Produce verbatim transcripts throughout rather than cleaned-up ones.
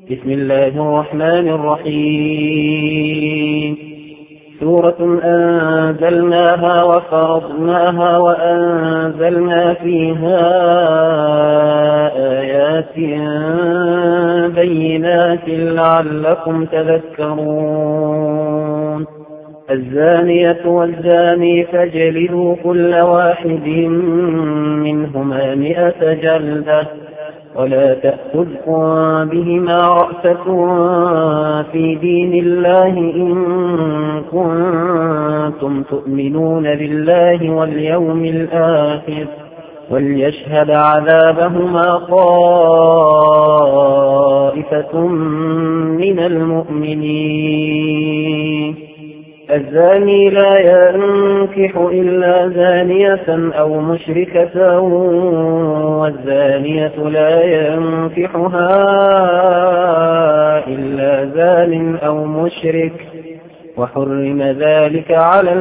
بسم الله الرحمن الرحيم. سورة أنزلناها وفرضناها وأنزلنا فيها آيات بينات لعلكم تذكرون. الزانية والزاني فاجلدوا كل واحد منهما مئة جلدة ولا تأخذكم بهما رأفة في دين الله إن كنتم تؤمنون بالله واليوم الآخر وليشهد عذابهما طائفة من المؤمنين. الزاني لا ينكح إلا زانية أو مشركة والزانية لا ينكحها إلا زان أو مشرك وحرم ذلك على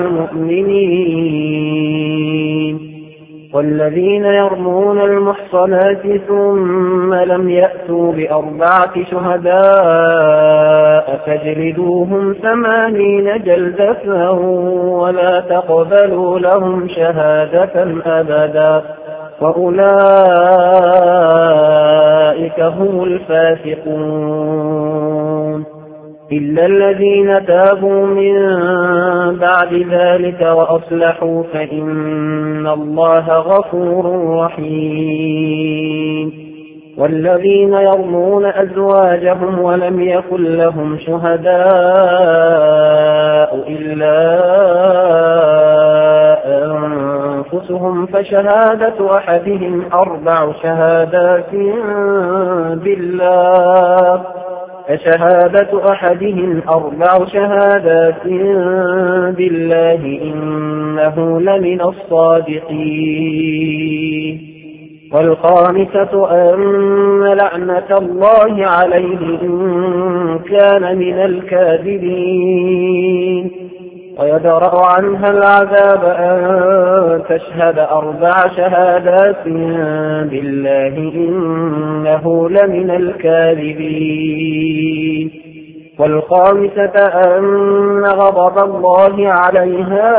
المؤمنين. والذين يرمون المحصنات ثم لم يأتوا بأربعة شهداء فاجلدوهم ثمانين جلدة ولا تقبلوا لهم شهادة أبدا وأولئك هم الفاسقون. إلا الذين تابوا من بعد ذلك وأصلحوا فإن الله غفور رحيم. والذين يرمون أزواجهم ولم يكن لهم شهداء إلا أنفسهم فشهادة أحدهم أربع شهادات بالله فشهادة أحدهم أربع شهادات بالله إنه لمن الصادقين. والخامسة أن لعنة الله عليه إن كان من الكاذبين. ويدرأ عنها العذاب أن تشهد أربع شهادات بالله إنه لمن الكاذبين. والخامسة أن غضب الله عليها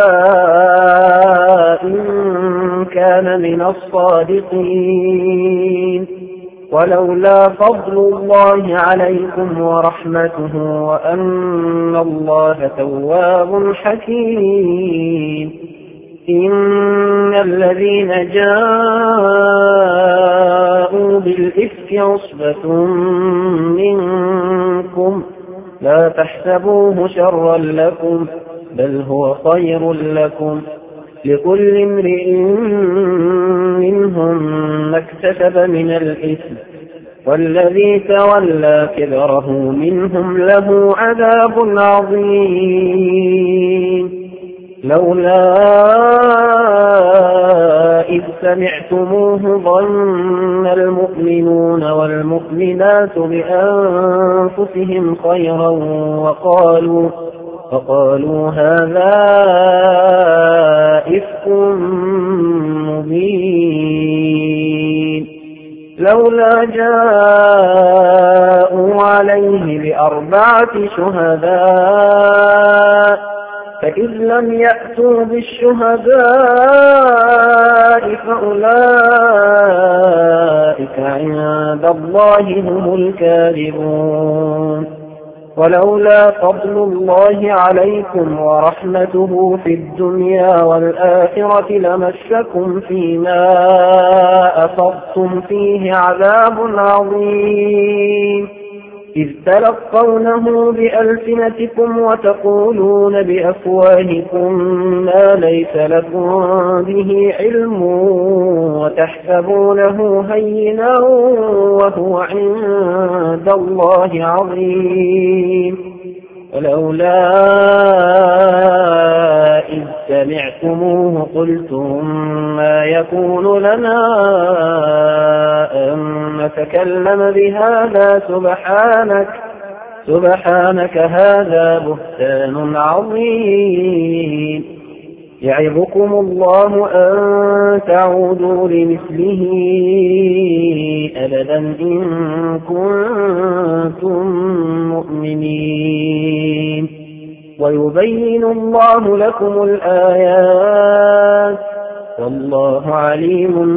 إن كان من الصادقين. ولولا فضل الله عليكم ورحمته وأن الله تواب حكيم. إن الذين جاءوا بالإفك عصبة منكم لا تحسبوه شرا لكم بل هو خير لكم لكل امرئ منهم ما اكتسب من الإثم والذي تولى كبره منهم له عذاب عظيم. لولا إذ سمعتموه ظن المؤمنون والمؤمنات بأنفسهم خيرا وقالوا فقالوا هذا إفك مبين. لولا جاءوا عليه بأربعة شهداء فإذ لم يأتوا بالشهداء فأولئك عند الله هم الكاذبون. ولولا فضل الله عليكم ورحمته في الدنيا والآخرة لمسكم فيما أفضتم فيه عذاب عظيم. إذ تلقونه بألسنتكم وتقولون بأفواهكم ما ليس لكم به علم وتحسبونه هينا وهو عند الله عظيم. ولولا إذ سمعتموه قلتم ما يكون لنا أن نتكلم بهذا سبحانك سبحانك هذا بهتان عظيم. يعظكم الله أن تعودوا لمثله أبدا إن كنتم مؤمنين ويبين الله لكم الآيات والله عليم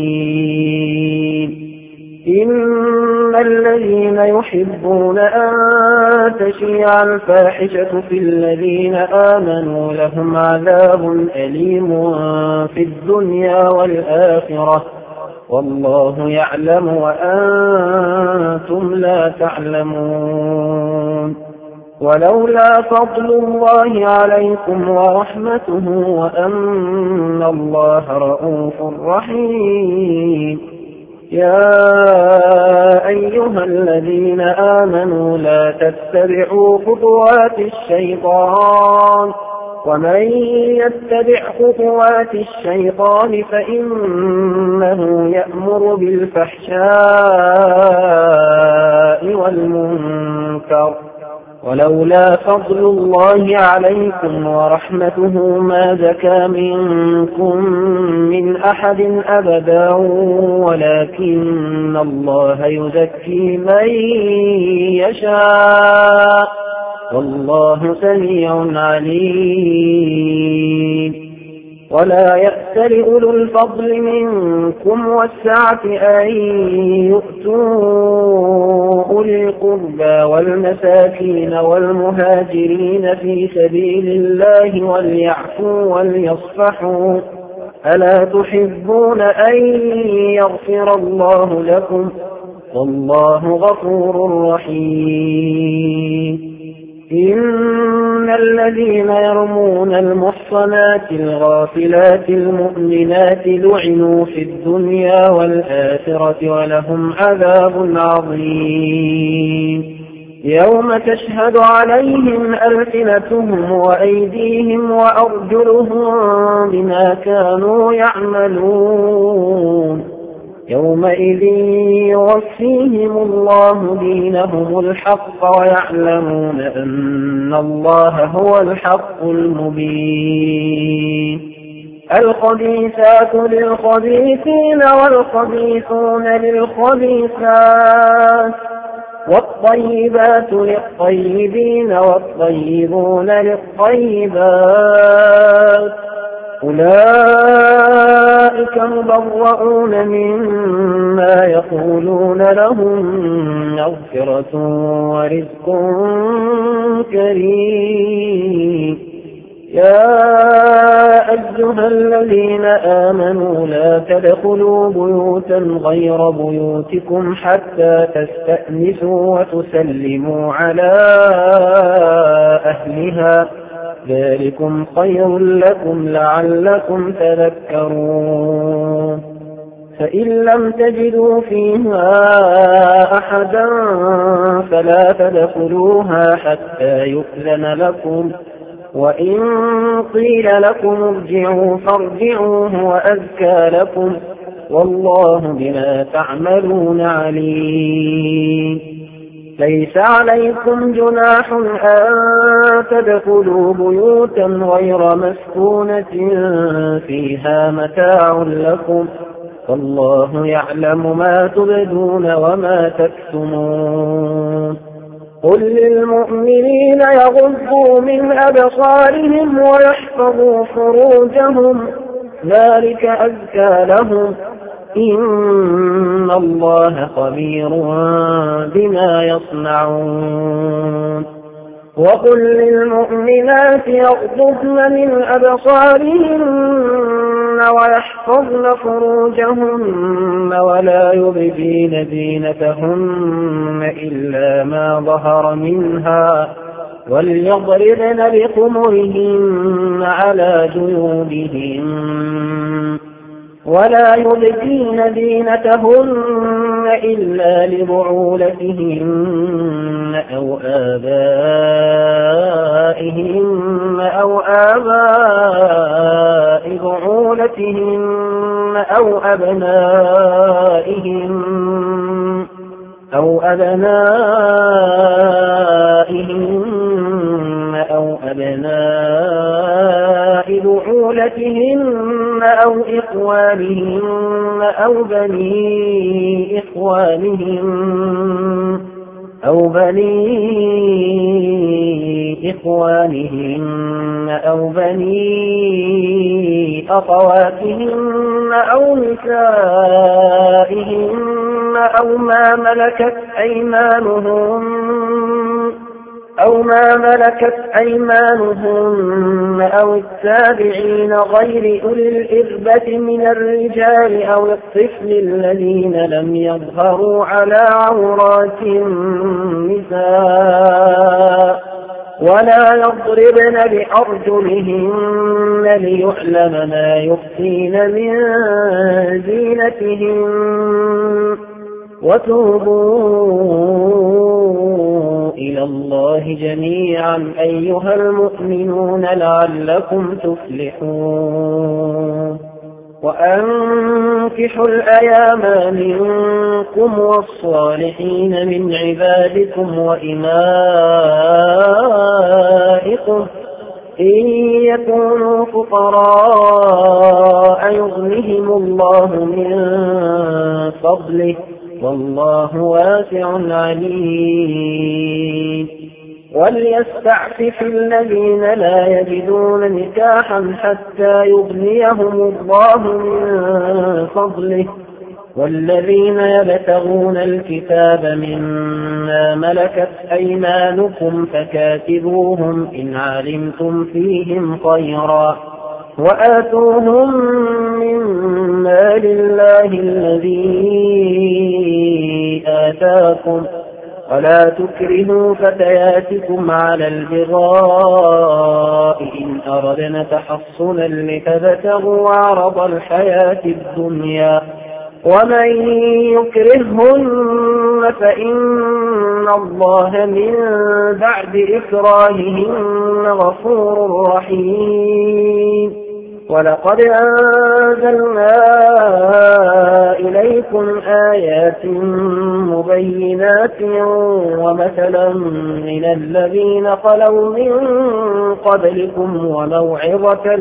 حكيم إن الذين يحبون أن تشيع الفاحشة في الذين آمنوا لهم عذاب أليم في الدنيا والآخرة والله يعلم وأنتم لا تعلمون ولولا فضل الله عليكم ورحمته وأن الله رؤوف رحيم يا أيها الذين آمنوا لا تتبعوا خطوات الشيطان ومن يتبع خطوات الشيطان فإنه يأمر بالفحشاء والمنكر ولولا فضل الله عليكم ورحمته ما زكى منكم من أحد أبدا ولكن الله يزكي من يشاء والله سميع عليم ولا يأتل أولو الفضل منكم والسعة أن يؤتوا أولي القربى والمساكين والمهاجرين في سبيل الله وليعفوا وليصفحوا ألا تحبون أن يغفر الله لكم والله غفور رحيم إن الذين يرمون المحصنات الغافلات المؤمنات لعنوا في الدنيا والآخرة ولهم عذاب عظيم يوم تشهد عليهم ألسنتهم وأيديهم وأرجلهم بما كانوا يعملون يومئذ يوفيهم الله دينهم الحق ويعلمون أن الله هو الحق المبين الخبيثات للخبيثين والخبيثون للخبيثات والطيبات للطيبين والطيبون للطيبات أولئك مبرؤون مما يقولون لهم مغفرة ورزق كريم يا أيها الذين آمنوا لا تدخلوا بيوتا غير بيوتكم حتى تستأنسوا وتسلموا على أهلها ذلكم خير لكم لعلكم تذكرون فإن لم تجدوا فيها أحدا فلا تدخلوها حتى يؤذن لكم وإن قيل لكم ارجعوا فارجعوا هو أزكى لكم والله بما تعملون عليم ليس عليكم جناح أن تدخلوا بيوتا غير مسكونة فيها متاع لكم والله يعلم ما تبدون وما تكتمون قل للمؤمنين يغضوا من أبصارهم ويحفظوا فروجهم ذلك أزكى لهم إن الله خبير بما يصنعون وقل للمؤمنات يغضضن من أبصارهن ويحفظن فروجهن ولا يبدين زينتهن إلا ما ظهر منها وليضربن بخمرهن على جيوبهن ولا يبدين زينتهن إلا لبعولتهن أو آبائهن أو آباء بعولتهن أو أبنائهن أو أبنائهن أو أبناء بعولتهن زينتهن أو إخوانهن أو بني إخوانهن أو بني إخوانهن أو بني أخواتهن أو نسائهن أو ما ملكت أيمانهن أو ما ملكت أيمانهن أو التابعين غير أولي الإربة من الرجال أو الطفل الذين لم يظهروا على عورات النساء ولا يضربن بأرجلهن ليعلم ما يخفين من زينتهن وتوبوا إلى الله جميعا أيها المؤمنون لعلكم تفلحون وأنكحوا الأيام منكم والصالحين من عبادكم وإمائكم إن يكونوا فقراء يغنهم الله من فضله والله واسع عليم وليستعفف الذين لا يجدون نكاحا حتى يغنيهم الله من فضله والذين يبتغون الكتاب مما ملكت أيمانكم فكاتبوهم إن علمتم فيهم خيرا وآتوهم من مال الله الذي آتاكم ولا تكرهوا فتياتكم على البغاء إن أردنا تحصنا لتبتغوا عرض الحياة الدنيا ومن يكرههن فإن الله من بعد إكراههن غفور رحيم ولقد أنزلنا إليكم آيات مبينات ومثلا من الذين خلوا من قبلكم وموعظة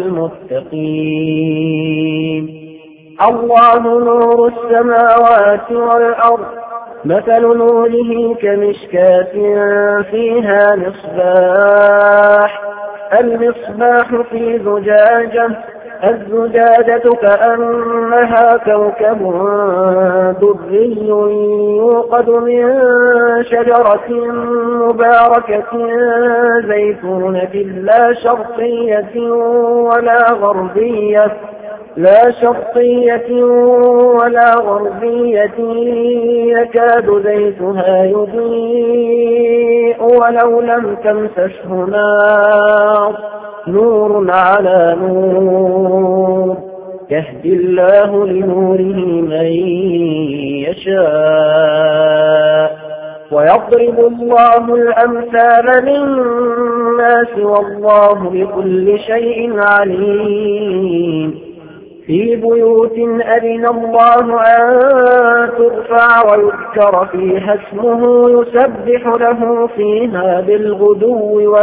للمتقين الله نور السماوات والأرض مثل نوره كمشكاة فيها مصباح المصباح في زجاجة الزجاجة كأنها كوكب دري يوقد من شجرة مباركة زيتونة لا شرقية ولا غربية لا شرقية ولا غربية يكاد زيتها يضيء ولو لم تمسسه نار نور على نور يهدي الله لنوره من يشاء ويضرب الله الأمثال للناس والله بكل شيء عليم في بيوت أذن الله أن ترفع ويذكر فيها اسمه يسبح له فيها بالغدو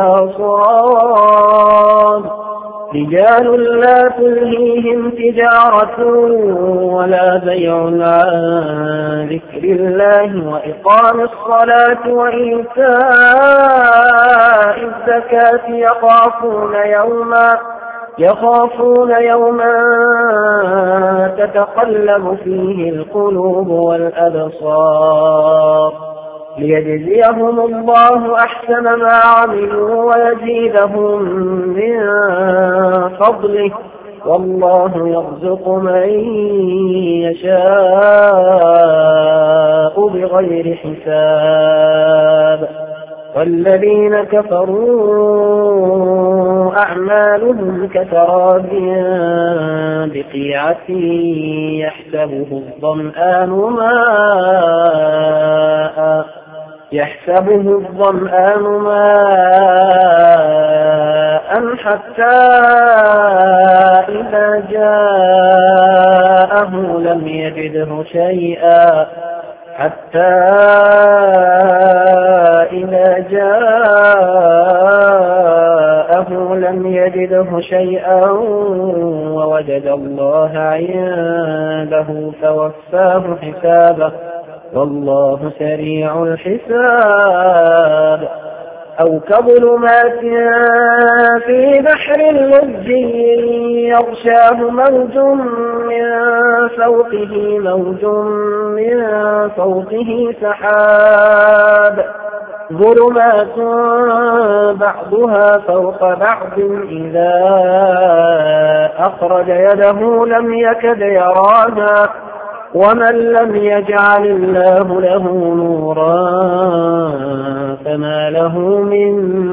والآصال رجال لا تلهيهم تجارة ولا بيع عن ذكر الله وإقام الصلاة وإيتاء الزكاة يخافون يوما يخافون يوما تتقلب فيه القلوب والأبصار ليجزيهم الله أحسن ما عملوا ويزيدهم من فضله والله يرزق من يشاء بغير حساب والذين كفروا أعمالهم كسراب بقيعة يحسبه الظمآن ماء يحسبه الظمآن ماء حتى إذا جاءه لم يجده شيئا حتى إذا جاءه لم يجده شيئا ووجد الله عنده فوفاه حسابه والله سريع الحساب. أو كظلمات في بحر لجي يغشاه موج من فوقه موج من فوقه سحاب ظلمات بعضها فوق بعض إذا أخرج يده لم يكد يراها ومن لم يجعل الله له نورا فما له من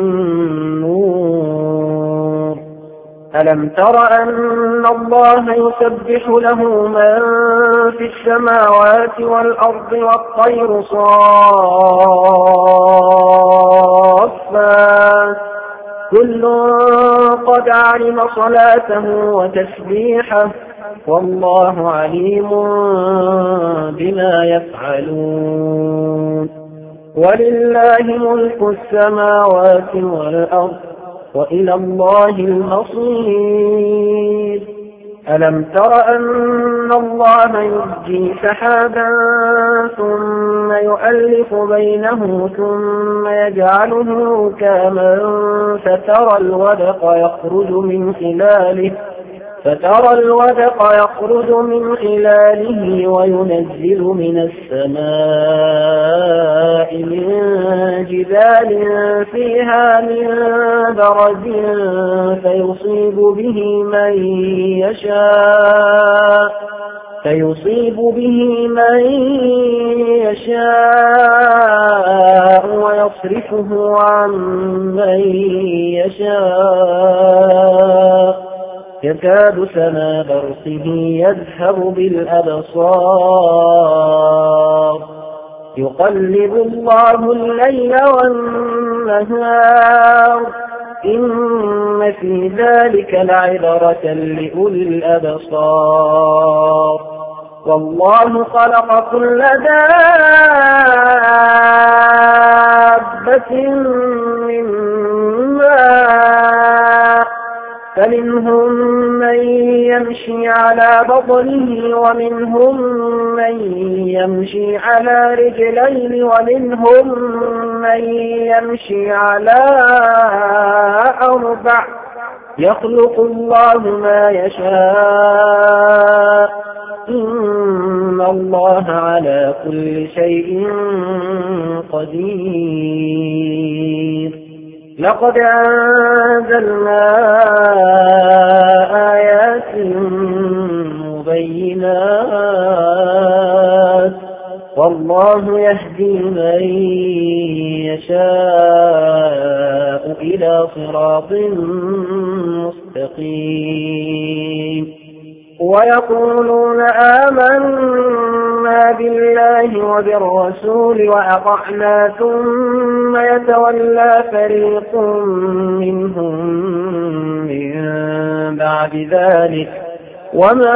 نور. ألم تر أن الله يسبح له من في السماوات والأرض والطير صافات كل قد علم صلاته وتسبيحه والله عليم بما يفعلون. ولله ملك السماوات والأرض وإلى الله المصير. ألم تر أن الله يزجي سحابا ثم يؤلف بينه ثم يجعله ركاما فترى الودق يخرج من خلاله فترى الودق يخرج من خلاله وينزل من السماء من جبال فيها من برد فيصيب به من يشاء فيصيب به من يشاء ويصرفه عن من يشاء يكاد سنا برقه يذهب بالأبصار يقلب الله الليل والنهار إن في ذلك لعبرة لأولي الأبصار. والله خلق كل دابة من ماء فمنهم من يمشي على بطنه ومنهم من يمشي على رجلين ومنهم من يمشي على أربع يخلق الله ما يشاء إن الله على كل شيء قدير. لقد أنزلنا آيات مبينات والله يهدي من يشاء إلى صراط مستقيم. ويقولون آمنا بالله وبالرسول وأطعنا ثم يتولى فريق منهم من بعد ذلك وما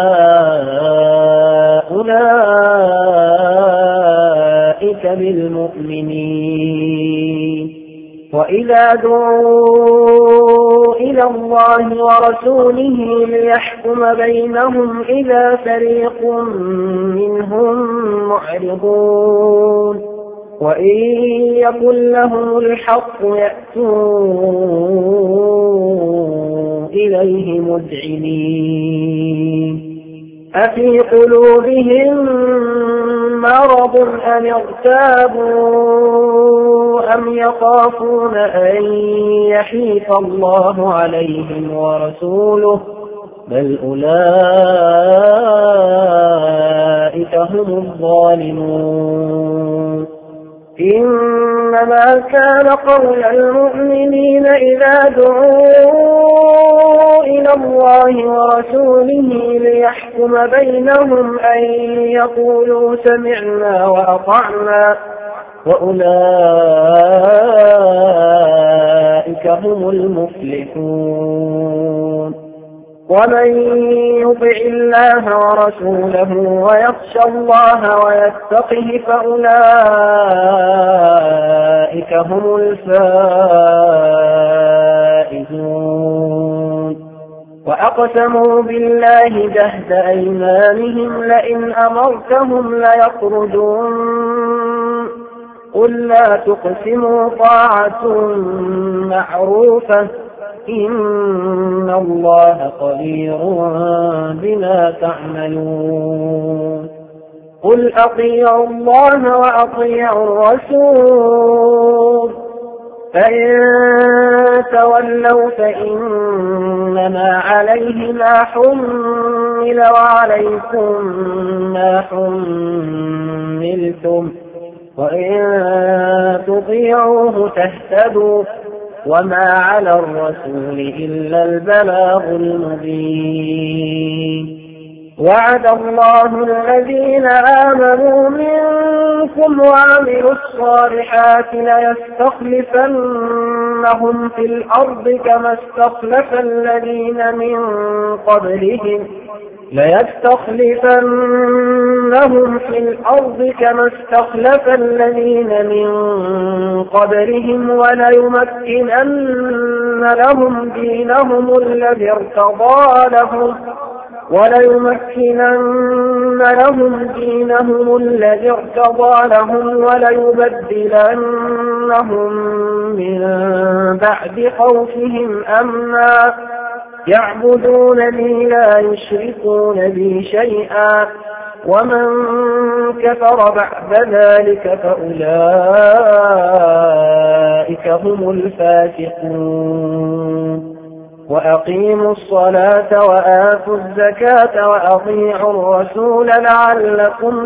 أولئك بالمؤمنين. وإذا دعوا إلى الله ورسوله ليحكم بينهم إذا فريق منهم معرضون وإن يكن لهم الحق يأتوا إليه مذعنين. أفي قلوبهم مرض أم ارتابوا أم يخافون أن يحيف الله عليهم ورسوله بل أولئك هم الظالمون. إنما كان قول المؤمنين إذا دعوا إلى الله ورسوله ليحكم بينهم أن يقولوا سمعنا وأطعنا وأولئك هم المفلحون. ومن يطع الله ورسوله ويخشى الله ويتقه فأولئك هم الفائزون. وأقسموا بالله جهد أيمانهم لئن أمرتهم ليخرجون قل لا تقسموا طاعة معروفة إن الله خبير بما تعملون قل أطيعوا الله وأطيعوا الرسول فإن تولوا فإنما عليه ما حمل وعليكم ما حملتم وإن تطيعوه تهتدوا وما على الرسول إلا البلاغ المبين وعد الله الذين آمنوا منكم وعملوا الصالحات ليستخلفنهم في الأرض كما استخلف الذين من قبلهم ليستخلفنهم في الأرض كما استخلف الذين من قبلهم وليمكنن لهم دينهم الذي ارتضى لهم وليمكنن لهم دينهم الذي ارتضى لهم وليبدلنهم من بعد خوفهم أمنا يعبدونني لا يشركون بي شيئا ومن كفر بعد ذلك فأولئك هم الفاسقون وأقيموا الصلاة وآتوا الزكاة وأطيعوا الرسول لعلكم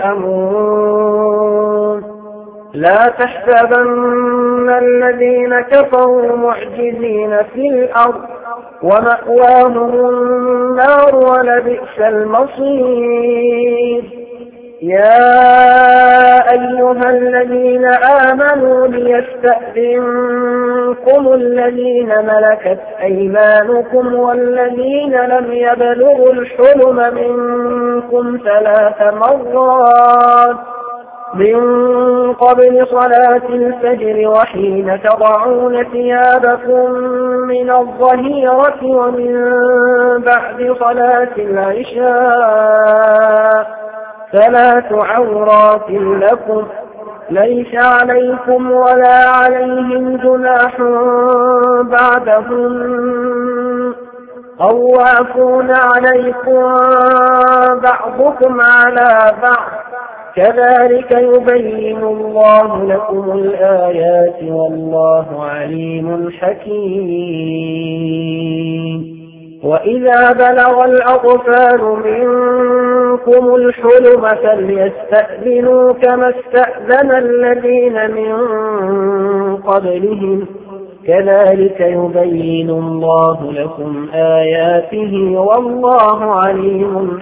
ترحمون لا تحسبن الذين كفروا معجزين في الأرض ومأواهم النار ولبئس المصير يا أيها الذين آمنوا ليستأذنكم الذين ملكت أيمانكم والذين لم يبلغوا الحلم منكم ثلاث مرات من قبل صلاة الفجر وحين تضعون ثيابكم من الظهيرة ومن بعد صلاة العشاء ثلاث عورات لكم ليس عليكم ولا عليهم جناح بعدهم طوافون عليكم بعضكم على بعض كذلك يبين الله لكم الآيات والله عليم حكيم وإذا بلغ الأطفال منكم الحلم فليستأذنوا كما استأذن الذين من قبلهم كذلك يبين الله لكم آياته والله عليم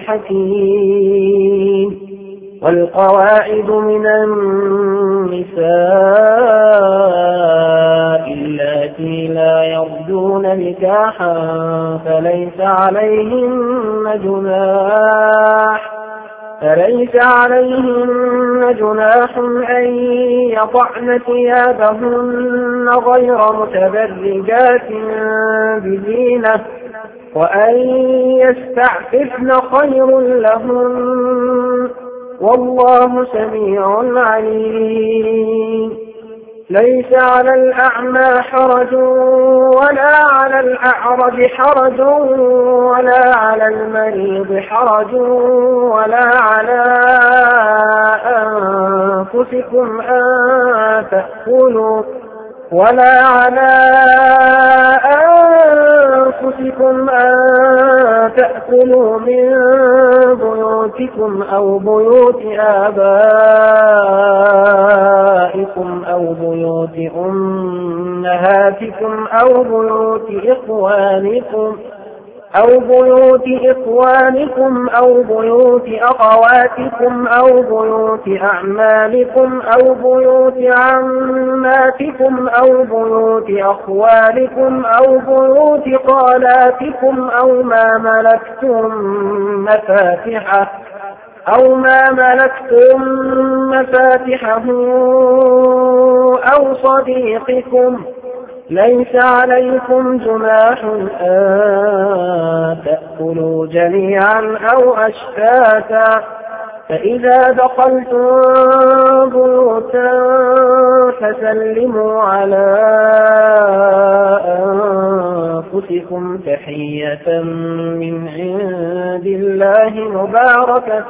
حكيم والقواعد من النساء اللاتي لا يرجون نكاحا فليس عليهن جناح فليس عليهن جناح أن يضعن ثيابهن غير متبرجات بزينة وأن يستعففن خير لهن والله سميع عليم ليس على الأعمى حرج ولا على الأعرج حرج ولا على المريض حرج ولا على أنفسكم أن تأكلوا ولا على أنفسكم أن تأكلوا من بيوتكم أو بيوت آبائكم أو بيوت أمهاتكم أو بيوت إخوانكم أو بيوت إخوانكم أو بيوت أخواتكم أو بيوت أعمالكم أو بيوت عماتكم أو بيوت أخوالكم أو بيوت خالاتكم أو ما ملكتم مفاتحه أو ما ملكتم مفاتحه أو صديقكم ليس عليكم جناح أن تأكلوا جميعا أو أشتاتا فإذا دخلتم بيوتا فسلموا على أنفسكم تحية من عند الله مباركة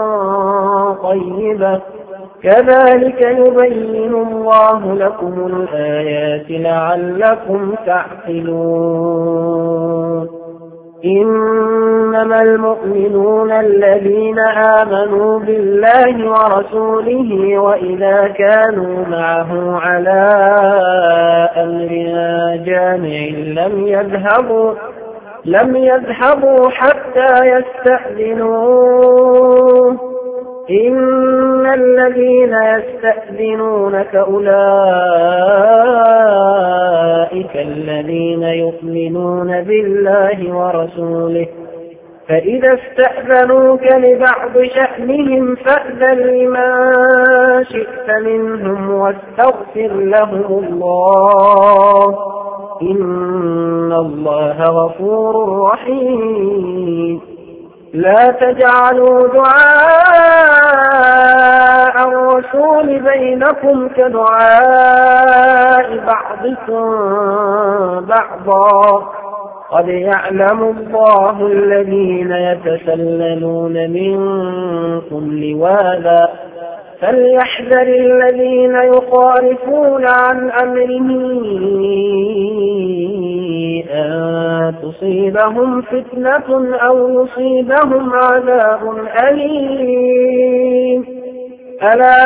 طيبة كذلك يبين الله لكم الآيات لعلكم تعقلون إنما المؤمنون الذين آمنوا بالله ورسوله وإذا كانوا معه على أمر جامع لم يذهبوا لم يذهبوا حتى يستأذنوه إن الذين يستأذنونك أولئك الذين يؤمنون بالله ورسوله فإذا استأذنوك لبعض شأنهم فأذن لمن شئت منهم واستغفر لهم الله إن الله غفور رحيم لا تجعلوا دعاء الرسول بينكم كدعاء بعضكم بعضا قد يعلم الله الذين يتسللون منكم لواذا فليحذر الذين يخالفون عن أمره أن تصيبهم فتنة أو يصيبهم عذاب أليم ألا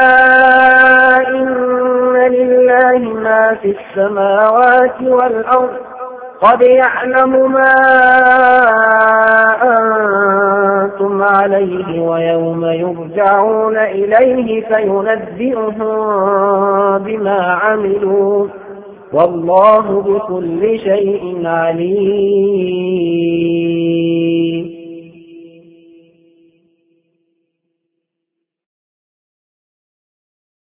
إن لله ما في السماوات والأرض قد يعلم ما أنتم عليه ويوم يرجعون إليه فينبئهم بما عملوا والله بكل شيء عليم